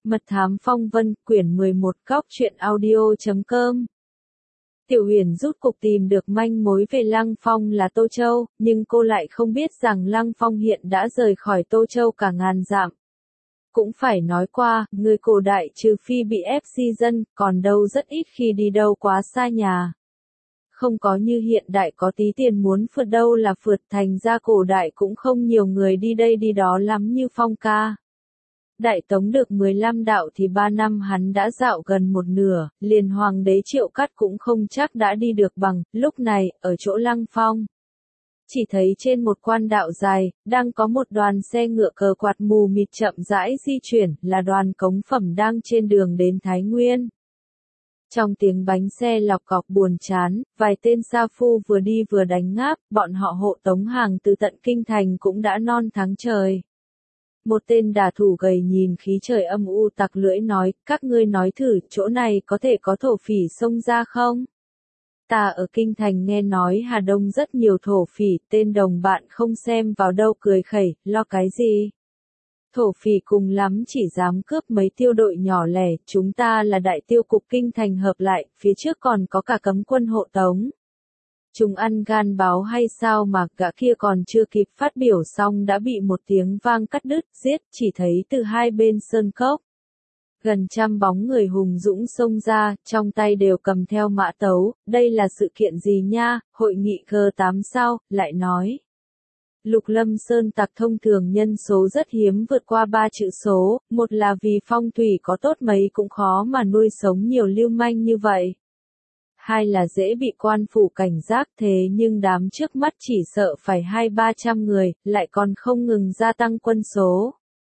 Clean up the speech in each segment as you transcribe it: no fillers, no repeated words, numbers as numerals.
Mật thám phong vân, quyển 11, góc truyện audio.com. Tiểu Huyền rút cục tìm được manh mối về Lăng Phong là Tô Châu, nhưng cô lại không biết rằng Lăng Phong hiện đã rời khỏi Tô Châu cả ngàn dặm. Cũng phải nói qua, người cổ đại trừ phi bị ép di dân, còn đâu rất ít khi đi đâu quá xa nhà. Không có như hiện đại có tí tiền muốn phượt đâu là phượt, thành ra cổ đại cũng không nhiều người đi đây đi đó lắm như Phong ca. Đại Tống được 15 đạo thì 3 năm hắn đã dạo gần một nửa, liền hoàng đế Triệu Cắt cũng không chắc đã đi được bằng, lúc này, ở chỗ Lăng Phong. Chỉ thấy trên một quan đạo dài, đang có một đoàn xe ngựa cờ quạt mù mịt chậm rãi di chuyển, là đoàn cống phẩm đang trên đường đến Thái Nguyên. Trong tiếng bánh xe lọc cọc buồn chán, vài tên sa phu vừa đi vừa đánh ngáp, bọn họ hộ tống hàng từ tận kinh thành cũng đã non tháng trời. Một tên đả thủ gầy nhìn khí trời âm u tặc lưỡi nói, các ngươi nói thử, chỗ này có thể có thổ phỉ xông ra không? Ta ở kinh thành nghe nói Hà Đông rất nhiều thổ phỉ, tên đồng bạn không xem vào đâu cười khẩy, lo cái gì? Thổ phỉ cùng lắm chỉ dám cướp mấy tiêu đội nhỏ lẻ, chúng ta là đại tiêu cục kinh thành hợp lại, phía trước còn có cả cấm quân hộ tống. Chúng ăn gan báo hay sao mà gã kia còn chưa kịp phát biểu xong đã bị một tiếng vang cắt đứt, giết, chỉ thấy từ hai bên sơn cốc. Gần trăm bóng người hùng dũng xông ra, trong tay đều cầm theo mã tấu, đây là sự kiện gì nha, hội nghị G8 sao, lại nói. Lục Lâm Sơn tặc thông thường nhân số rất hiếm vượt qua 3 chữ số, một là vì phong thủy có tốt mấy cũng khó mà nuôi sống nhiều lưu manh như vậy. Hai là dễ bị quan phủ cảnh giác thế nhưng đám trước mắt chỉ sợ phải 200-300 người, lại còn không ngừng gia tăng quân số.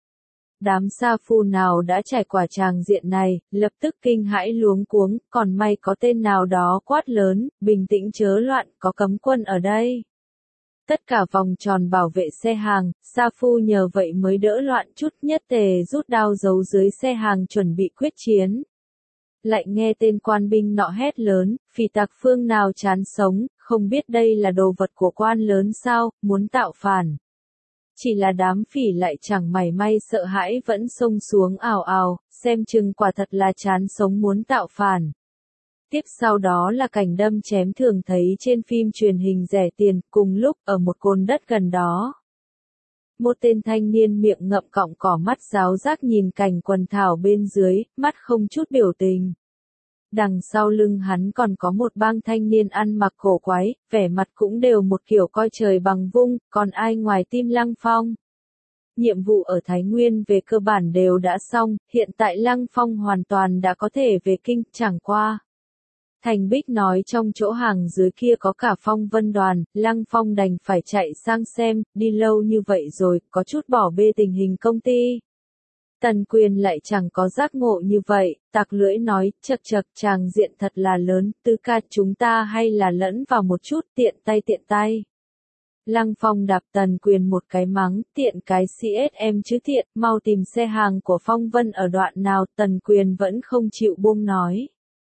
Đám sa phu nào đã trải qua tràng diện này, lập tức kinh hãi luống cuống, còn may có tên nào đó quát lớn, bình tĩnh chớ loạn, có cấm quân ở đây. Tất cả vòng tròn bảo vệ xe hàng, sa phu nhờ vậy mới đỡ loạn chút, nhất tề rút đao giấu dưới xe hàng chuẩn bị quyết chiến. Lại nghe tên quan binh nọ hét lớn, phỉ tặc phương nào chán sống, không biết đây là đồ vật của quan lớn sao, muốn tạo phản. Chỉ là đám phỉ lại chẳng mảy may sợ hãi vẫn xông xuống ào ào, xem chừng quả thật là chán sống muốn tạo phản. Tiếp sau đó là cảnh đâm chém thường thấy trên phim truyền hình rẻ tiền, cùng lúc ở một cồn đất gần đó. Một tên thanh niên miệng ngậm cọng cỏ mắt ráo rác nhìn cảnh quần thảo bên dưới, mắt không chút biểu tình. Đằng sau lưng hắn còn có một bang thanh niên ăn mặc cổ quái, vẻ mặt cũng đều một kiểu coi trời bằng vung, còn ai ngoài tim Lăng Phong. Nhiệm vụ ở Thái Nguyên về cơ bản đều đã xong, hiện tại Lăng Phong hoàn toàn đã có thể về kinh, chẳng qua. Thành Bích nói trong chỗ hàng dưới kia có cả Phong Vân đoàn, Lăng Phong đành phải chạy sang xem, đi lâu như vậy rồi, có chút bỏ bê tình hình công ty. Tần Quyền lại chẳng có giác ngộ như vậy, tặc lưỡi nói, chậc chậc, tràng diện thật là lớn, tư ca chúng ta hay là lẫn vào một chút, tiện tay. Lăng Phong đạp Tần Quyền một cái mắng, tiện cái CSM chứ tiện, mau tìm xe hàng của Phong Vân ở đoạn nào, Tần Quyền vẫn không chịu buông nói.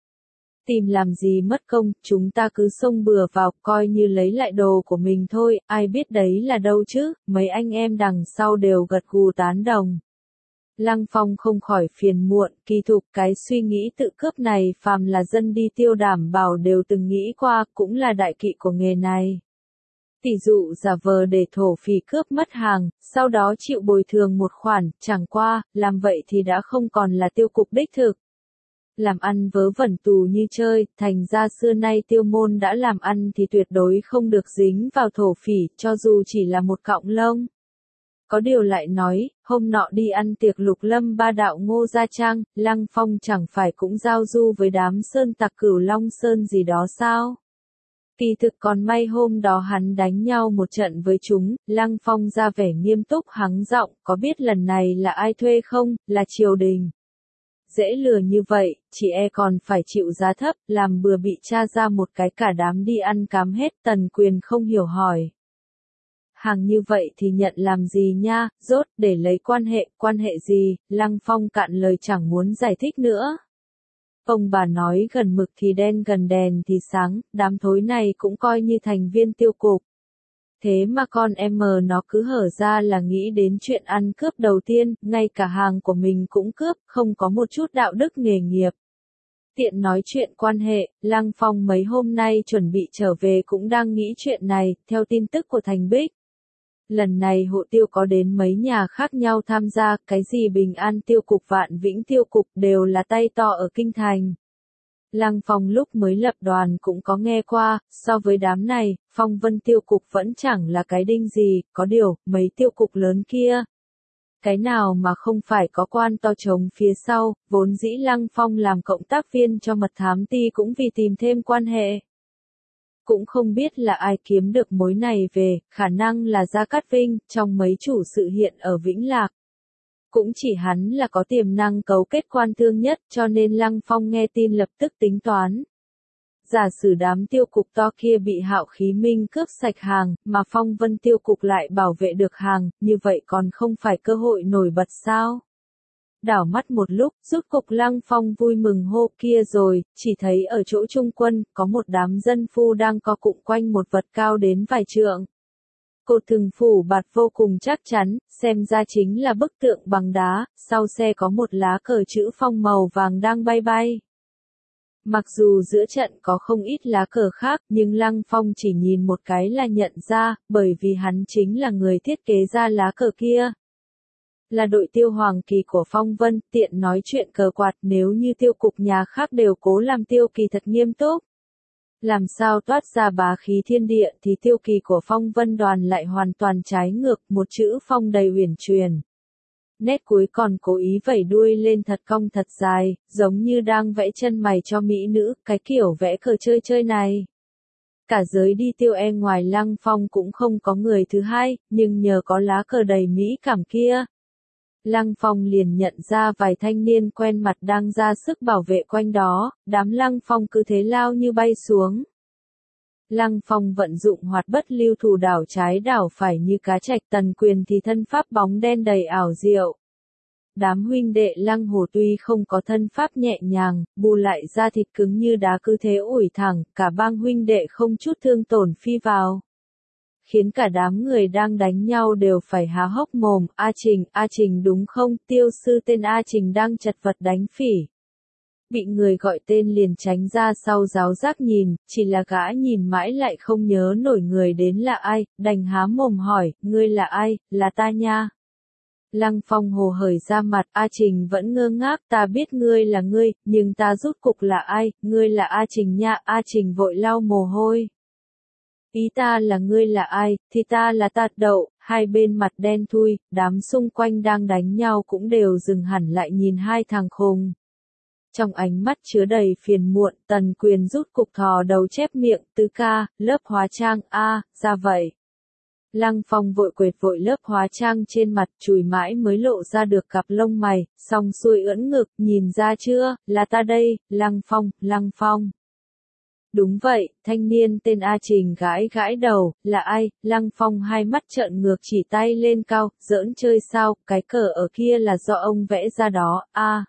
Tìm làm gì mất công, chúng ta cứ xông bừa vào, coi như lấy lại đồ của mình thôi, ai biết đấy là đâu chứ, mấy anh em đằng sau đều gật gù tán đồng. Lăng Phong không khỏi phiền muộn, kỳ thực cái suy nghĩ tự cướp này phàm là dân đi tiêu đảm bảo đều từng nghĩ qua, cũng là đại kỵ của nghề này. Tỷ dụ giả vờ để thổ phỉ cướp mất hàng, sau đó chịu bồi thường một khoản, chẳng qua, làm vậy thì đã không còn là tiêu cục đích thực. Làm ăn vớ vẩn tù như chơi, thành ra xưa nay tiêu môn đã làm ăn thì tuyệt đối không được dính vào thổ phỉ, cho dù chỉ là một cọng lông. Có điều lại nói, hôm nọ đi ăn tiệc Lục Lâm ba đạo Ngô Gia Trang, Lăng Phong chẳng phải cũng giao du với đám sơn tặc Cửu Long Sơn gì đó sao? Kỳ thực còn may hôm đó hắn đánh nhau một trận với chúng, Lăng Phong ra vẻ nghiêm túc hắng giọng, có biết lần này là ai thuê không, là triều đình. Dễ lừa như vậy, chị còn phải chịu giá thấp, làm bừa bị tra ra một cái cả đám đi ăn cám hết, Tần Quyền không hiểu hỏi. Hàng như vậy thì nhận làm gì nha, rốt, để lấy quan hệ gì, Lăng Phong cạn lời chẳng muốn giải thích nữa. Ông bà nói gần mực thì đen gần đèn thì sáng, đám thối này cũng coi như thành viên tiêu cục. Thế mà con em nó cứ hở ra là nghĩ đến chuyện ăn cướp đầu tiên, ngay cả hàng của mình cũng cướp, không có một chút đạo đức nghề nghiệp. Tiện nói chuyện quan hệ, Lăng Phong mấy hôm nay chuẩn bị trở về cũng đang nghĩ chuyện này, theo tin tức của Thành Bích. Lần này hộ tiêu có đến mấy nhà khác nhau tham gia, cái gì Bình An tiêu cục Vạn Vĩnh tiêu cục đều là tay to ở Kinh Thành. Lăng Phong lúc mới lập đoàn cũng có nghe qua, so với đám này, Phong Vân tiêu cục vẫn chẳng là cái đinh gì, có điều, mấy tiêu cục lớn kia. Cái nào mà không phải có quan to trống phía sau, vốn dĩ Lăng Phong làm cộng tác viên cho mật thám ty cũng vì tìm thêm quan hệ. Cũng không biết là ai kiếm được mối này về, khả năng là Gia Cát Vinh, trong mấy chủ sự hiện ở Vĩnh Lạc. Cũng chỉ hắn là có tiềm năng cấu kết quan thương nhất, cho nên Lăng Phong nghe tin lập tức tính toán. Giả sử đám tiêu cục to kia bị Hạo Khí Minh cướp sạch hàng, mà Phong Vân tiêu cục lại bảo vệ được hàng, như vậy còn không phải cơ hội nổi bật sao? Đảo mắt một lúc, rút cục Lăng Phong vui mừng hô kia rồi, chỉ thấy ở chỗ trung quân, có một đám dân phu đang co cụm quanh một vật cao đến vài trượng. Cột thừng phủ bạt vô cùng chắc chắn, xem ra chính là bức tượng bằng đá, sau xe có một lá cờ chữ Phong màu vàng đang bay bay. Mặc dù giữa trận có không ít lá cờ khác, nhưng Lăng Phong chỉ nhìn một cái là nhận ra, bởi vì hắn chính là người thiết kế ra lá cờ kia. Là đội tiêu hoàng kỳ của Phong Vân, tiện nói chuyện cờ quạt, nếu như tiêu cục nhà khác đều cố làm tiêu kỳ thật nghiêm túc. Làm sao toát ra bá khí thiên địa thì tiêu kỳ của Phong Vân đoàn lại hoàn toàn trái ngược, một chữ phong đầy uyển chuyển. Nét cuối còn cố ý vẩy đuôi lên thật cong thật dài, giống như đang vẽ chân mày cho mỹ nữ, cái kiểu vẽ cờ chơi chơi này. Cả giới đi tiêu ngoài Lăng Phong cũng không có người thứ hai, nhưng nhờ có lá cờ đầy mỹ cảm kia. Lăng Phong liền nhận ra vài thanh niên quen mặt đang ra sức bảo vệ quanh đó, đám Lăng Phong cứ thế lao như bay xuống. Lăng Phong vận dụng hoạt bất lưu thủ đảo trái đảo phải như cá trạch, Tần Quyền thì thân pháp bóng đen đầy ảo diệu. Đám huynh đệ Lăng Hồ tuy không có thân pháp nhẹ nhàng, bù lại da thịt cứng như đá cứ thế ủi thẳng, cả bang huynh đệ không chút thương tổn phi vào. Khiến cả đám người đang đánh nhau đều phải há hốc mồm, A Trình đúng không, tiêu sư tên A Trình đang chật vật đánh phỉ. Bị người gọi tên liền tránh ra sau giáo giác nhìn, chỉ là gã nhìn mãi lại không nhớ nổi người đến là ai, đành há mồm hỏi, ngươi là ai, là ta nha. Lăng Phong hồ hởi ra mặt, A Trình vẫn ngơ ngác, ta biết ngươi là ngươi, nhưng ta rút cục là ai, ngươi là A Trình nha, A Trình vội lau mồ hôi. Ý ta là ngươi là ai, thì ta là Tạt Đậu, hai bên mặt đen thui, đám xung quanh đang đánh nhau cũng đều dừng hẳn lại nhìn hai thằng khùng. Trong ánh mắt chứa đầy phiền muộn, Tần Quyền rút cục thò đầu chép miệng, tứ ca, lớp hóa trang, ra vậy. Lăng Phong vội quệt vội lớp hóa trang trên mặt, chùi mãi mới lộ ra được cặp lông mày, xong xuôi ưỡn ngực, nhìn ra chưa, là ta đây, Lăng Phong. Đúng vậy, thanh niên tên A Trình gãi gãi đầu, là ai, Lăng Phong hai mắt trợn ngược chỉ tay lên cao, giỡn chơi sao, cái cờ ở kia là do ông vẽ ra đó,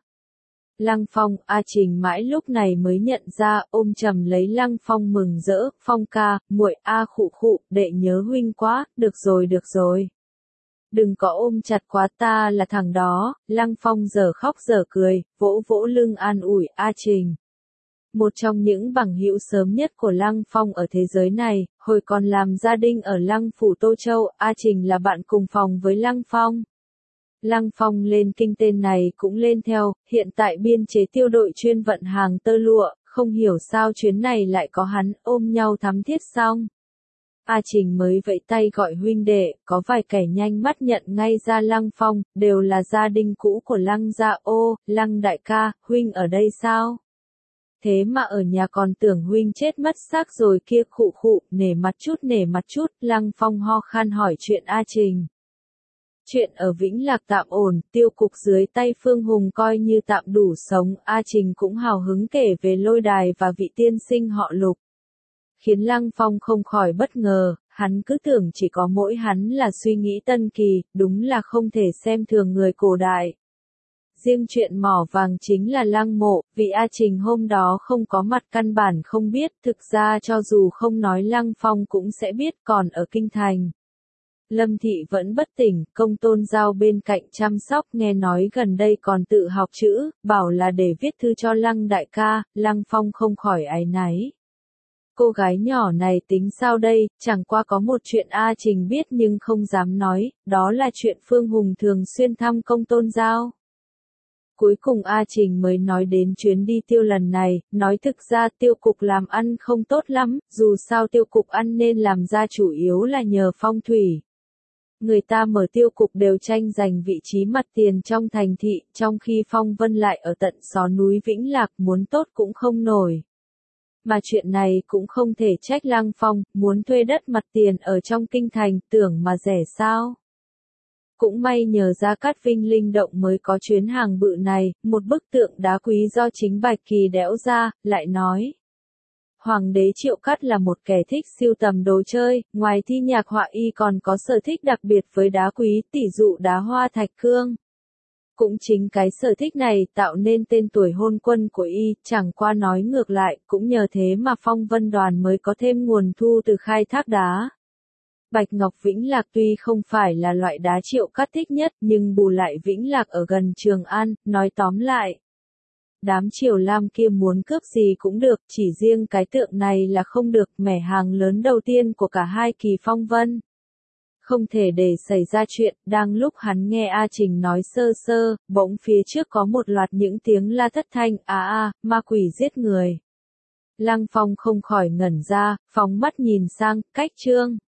Lăng Phong, A Trình mãi lúc này mới nhận ra, ôm chầm lấy Lăng Phong mừng rỡ, Phong ca, muội khụ, đệ nhớ huynh quá, được rồi. Đừng có ôm chặt quá, ta là thằng đó, Lăng Phong giờ khóc giờ cười, vỗ vỗ lưng an ủi A Trình. Một trong những bằng hữu sớm nhất của Lăng Phong ở thế giới này, hồi còn làm gia đình ở Lăng Phủ Tô Châu, A Trình là bạn cùng phòng với Lăng Phong. Lăng Phong lên kinh tên này cũng lên theo, hiện tại biên chế tiêu đội chuyên vận hàng tơ lụa, không hiểu sao chuyến này lại có hắn, ôm nhau thắm thiết xong. A Trình mới vẫy tay gọi huynh đệ, có vài kẻ nhanh mắt nhận ngay ra Lăng Phong, đều là gia đình cũ của Lăng gia. Ô, Lăng đại ca, huynh ở đây sao? Thế mà ở nhà còn tưởng huynh chết mất xác rồi kia, khụ, nể mặt chút, Lăng Phong ho khan hỏi chuyện A Trình. Chuyện ở Vĩnh Lạc tạm ổn, tiêu cục dưới tay Phương Hùng coi như tạm đủ sống, A Trình cũng hào hứng kể về Lôi Đài và vị tiên sinh họ Lục. Khiến Lăng Phong không khỏi bất ngờ, hắn cứ tưởng chỉ có mỗi hắn là suy nghĩ tân kỳ, đúng là không thể xem thường người cổ đại. riêng chuyện mỏ vàng chính là Lăng Mộ, vì A Trình hôm đó không có mặt căn bản không biết, thực ra cho dù không nói Lăng Phong cũng sẽ biết, còn ở kinh thành. Lâm Thị vẫn bất tỉnh, Công Tôn Giao bên cạnh chăm sóc, nghe nói gần đây còn tự học chữ, bảo là để viết thư cho Lăng đại ca. Lăng Phong không khỏi áy náy. Cô gái nhỏ này tính sao đây, chẳng qua có một chuyện A Trình biết nhưng không dám nói, đó là chuyện Phương Hùng thường xuyên thăm Công Tôn Giao. Cuối cùng A Trình mới nói đến chuyến đi Tiêu lần này, nói thực ra Tiêu cục làm ăn không tốt lắm, dù sao Tiêu cục ăn nên làm ra chủ yếu là nhờ phong thủy. Người ta mở Tiêu cục đều tranh giành vị trí mặt tiền trong thành thị, trong khi Phong Vân lại ở tận xó núi Vĩnh Lạc, muốn tốt cũng không nổi. Mà chuyện này cũng không thể trách Lăng Phong, muốn thuê đất mặt tiền ở trong kinh thành, tưởng mà rẻ sao. Cũng may nhờ Gia Cát Vinh linh động mới có chuyến hàng bự này, một bức tượng đá quý do chính Bạch Kỳ đẽo ra, lại nói. Hoàng đế Triệu Cát là một kẻ thích sưu tầm đồ chơi, ngoài thi nhạc họa y còn có sở thích đặc biệt với đá quý, tỷ dụ đá hoa thạch cương. Cũng chính cái sở thích này tạo nên tên tuổi hôn quân của y, chẳng qua nói ngược lại, cũng nhờ thế mà Phong Vân Đoàn mới có thêm nguồn thu từ khai thác đá. Bạch Ngọc Vĩnh Lạc tuy không phải là loại đá Triệu Cát thích nhất, nhưng bù lại Vĩnh Lạc ở gần Trường An, nói tóm lại. Đám Triều Lam kia muốn cướp gì cũng được, chỉ riêng cái tượng này là không được, mẻ hàng lớn đầu tiên của cả hai kỳ phong vân. Không thể để xảy ra chuyện, đang lúc hắn nghe A Trình nói sơ sơ, bỗng phía trước có một loạt những tiếng la thất thanh, ma quỷ giết người. Lăng Phong không khỏi ngẩn ra, phóng mắt nhìn sang, cách Trương